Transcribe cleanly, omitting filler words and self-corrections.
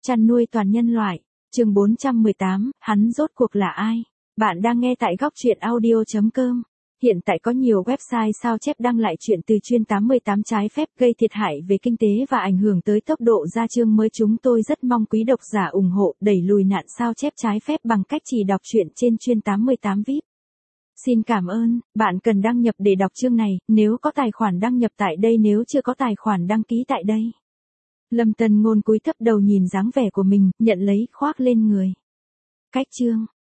Chăn nuôi toàn nhân loại, chương 418, hắn rốt cuộc là ai? Bạn đang nghe tại góc truyện audio.com. Hiện tại có nhiều website sao chép đăng lại chuyện từ chuyên 88 trái phép gây thiệt hại về kinh tế và ảnh hưởng tới tốc độ ra chương mới. Chúng tôi rất mong quý độc giả ủng hộ đẩy lùi nạn sao chép trái phép bằng cách chỉ đọc truyện trên chuyên 88 VIP. Xin cảm ơn, bạn cần đăng nhập để đọc chương này, nếu có tài khoản đăng nhập tại đây, nếu chưa có tài khoản đăng ký tại đây. Lâm Tân Ngôn cúi thấp đầu nhìn dáng vẻ của mình, nhận lấy khoác lên người. Cách chương,